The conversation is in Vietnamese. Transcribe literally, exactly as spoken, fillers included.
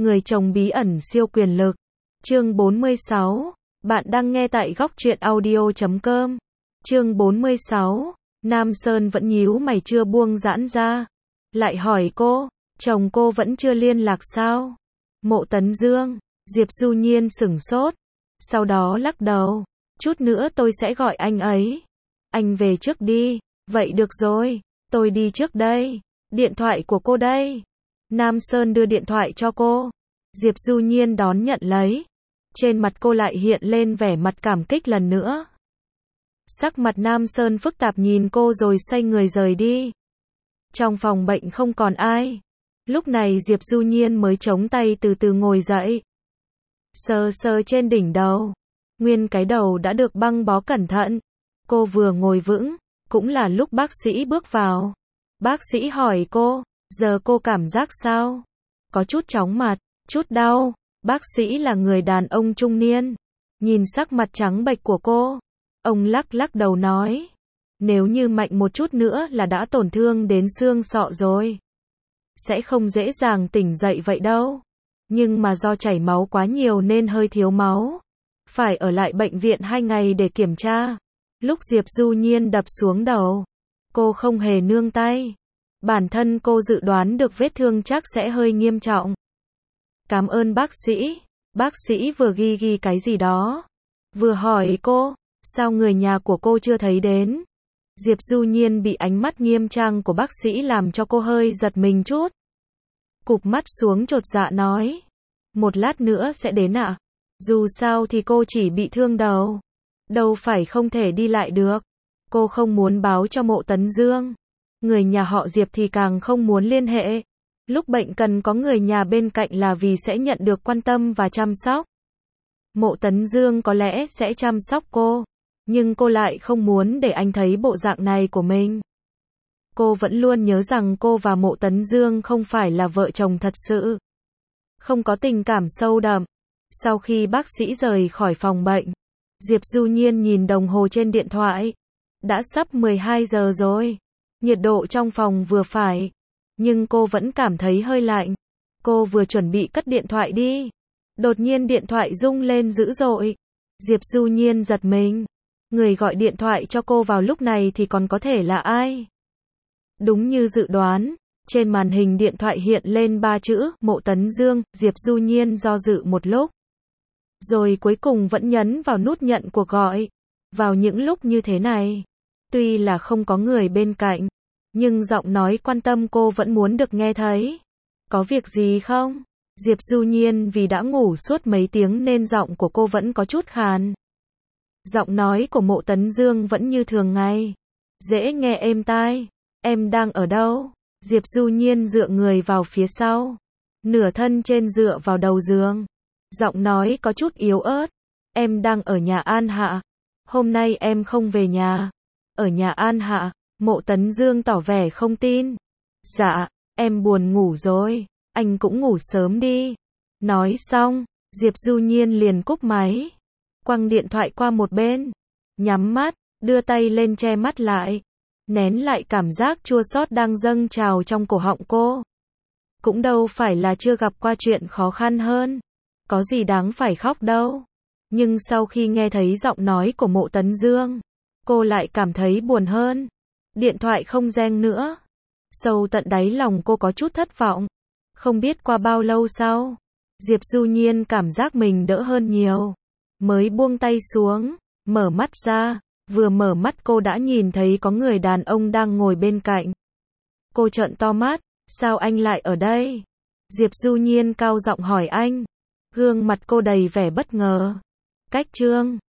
Người chồng bí ẩn siêu quyền lực. Chương bốn mươi sáu. Bạn đang nghe tại góc truyện audio chấm com. Chương bốn mươi sáu. Nam Sơn vẫn nhíu mày chưa buông giãn ra. Lại hỏi cô, chồng cô vẫn chưa liên lạc sao? Mộ Tấn Dương. Diệp Du Nhiên sửng sốt. Sau đó lắc đầu. Chút nữa tôi sẽ gọi anh ấy. Anh về trước đi. Vậy được rồi. Tôi đi trước đây. Điện thoại của cô đây. Nam Sơn đưa điện thoại cho cô. Diệp Du Nhiên đón nhận lấy. Trên mặt cô lại hiện lên vẻ mặt cảm kích lần nữa. Sắc mặt Nam Sơn phức tạp nhìn cô rồi xoay người rời đi. Trong phòng bệnh không còn ai. Lúc này Diệp Du Nhiên mới chống tay từ từ ngồi dậy. Sờ sờ trên đỉnh đầu. Nguyên cái đầu đã được băng bó cẩn thận. Cô vừa ngồi vững, cũng là lúc bác sĩ bước vào. Bác sĩ hỏi cô, giờ cô cảm giác sao? Có chút chóng mặt, chút đau. Bác sĩ là người đàn ông trung niên. Nhìn sắc mặt trắng bệch của cô, ông lắc lắc đầu nói, nếu như mạnh một chút nữa là đã tổn thương đến xương sọ rồi. Sẽ không dễ dàng tỉnh dậy vậy đâu. Nhưng mà do chảy máu quá nhiều nên hơi thiếu máu. Phải ở lại bệnh viện hai ngày để kiểm tra. Lúc Diệp Du Nhiên đập xuống đầu, cô không hề nương tay. Bản thân cô dự đoán được vết thương chắc sẽ hơi nghiêm trọng. Cảm ơn bác sĩ. Bác sĩ vừa ghi ghi cái gì đó, vừa hỏi cô, sao người nhà của cô chưa thấy đến? Diệp Du Nhiên bị ánh mắt nghiêm trang của bác sĩ làm cho cô hơi giật mình chút. Cụp mắt xuống chột dạ nói, một lát nữa sẽ đến ạ. À? Dù sao thì cô chỉ bị thương đầu, đâu phải không thể đi lại được. Cô không muốn báo cho Mộ Tấn Dương. Người nhà họ Diệp thì càng không muốn liên hệ. Lúc bệnh cần có người nhà bên cạnh là vì sẽ nhận được quan tâm và chăm sóc. Mộ Tấn Dương có lẽ sẽ chăm sóc cô, nhưng cô lại không muốn để anh thấy bộ dạng này của mình. Cô vẫn luôn nhớ rằng cô và Mộ Tấn Dương không phải là vợ chồng thật sự. Không có tình cảm sâu đậm. Sau khi bác sĩ rời khỏi phòng bệnh, Diệp Du Nhiên nhìn đồng hồ trên điện thoại. Đã sắp mười hai giờ rồi. Nhiệt độ trong phòng vừa phải. Nhưng cô vẫn cảm thấy hơi lạnh. Cô vừa chuẩn bị cất điện thoại đi. Đột nhiên điện thoại rung lên dữ dội. Diệp Du Nhiên giật mình. Người gọi điện thoại cho cô vào lúc này thì còn có thể là ai? Đúng như dự đoán, trên màn hình điện thoại hiện lên ba chữ Mộ Tấn Dương. Diệp Du Nhiên do dự một lúc, rồi cuối cùng vẫn nhấn vào nút nhận cuộc gọi. Vào những lúc như thế này, tuy là không có người bên cạnh, nhưng giọng nói quan tâm cô vẫn muốn được nghe thấy. Có việc gì không? Diệp Du Nhiên vì đã ngủ suốt mấy tiếng nên giọng của cô vẫn có chút khàn. Giọng nói của Mộ Tấn Dương vẫn như thường ngày, dễ nghe êm tai. Em đang ở đâu? Diệp Du Nhiên dựa người vào phía sau, nửa thân trên dựa vào đầu giường. Giọng nói có chút yếu ớt. Em đang ở nhà An Hạ. Hôm nay em không về nhà. Ở nhà An Hạ. Mộ Tấn Dương tỏ vẻ không tin. Dạ, em buồn ngủ rồi. Anh cũng ngủ sớm đi. Nói xong, Diệp Du Nhiên liền cúp máy. Quăng điện thoại qua một bên. Nhắm mắt, đưa tay lên che mắt lại. Nén lại cảm giác chua xót đang dâng trào trong cổ họng cô. Cũng đâu phải là chưa gặp qua chuyện khó khăn hơn. Có gì đáng phải khóc đâu. Nhưng sau khi nghe thấy giọng nói của Mộ Tấn Dương, cô lại cảm thấy buồn hơn. Điện thoại không reng nữa. Sâu tận đáy lòng cô có chút thất vọng. Không biết qua bao lâu sau, Diệp Du Nhiên cảm giác mình đỡ hơn nhiều. Mới buông tay xuống, mở mắt ra. Vừa mở mắt cô đã nhìn thấy có người đàn ông đang ngồi bên cạnh. Cô trợn to mắt, sao anh lại ở đây? Diệp Du Nhiên cao giọng hỏi anh. Gương mặt cô đầy vẻ bất ngờ. Cách Trương.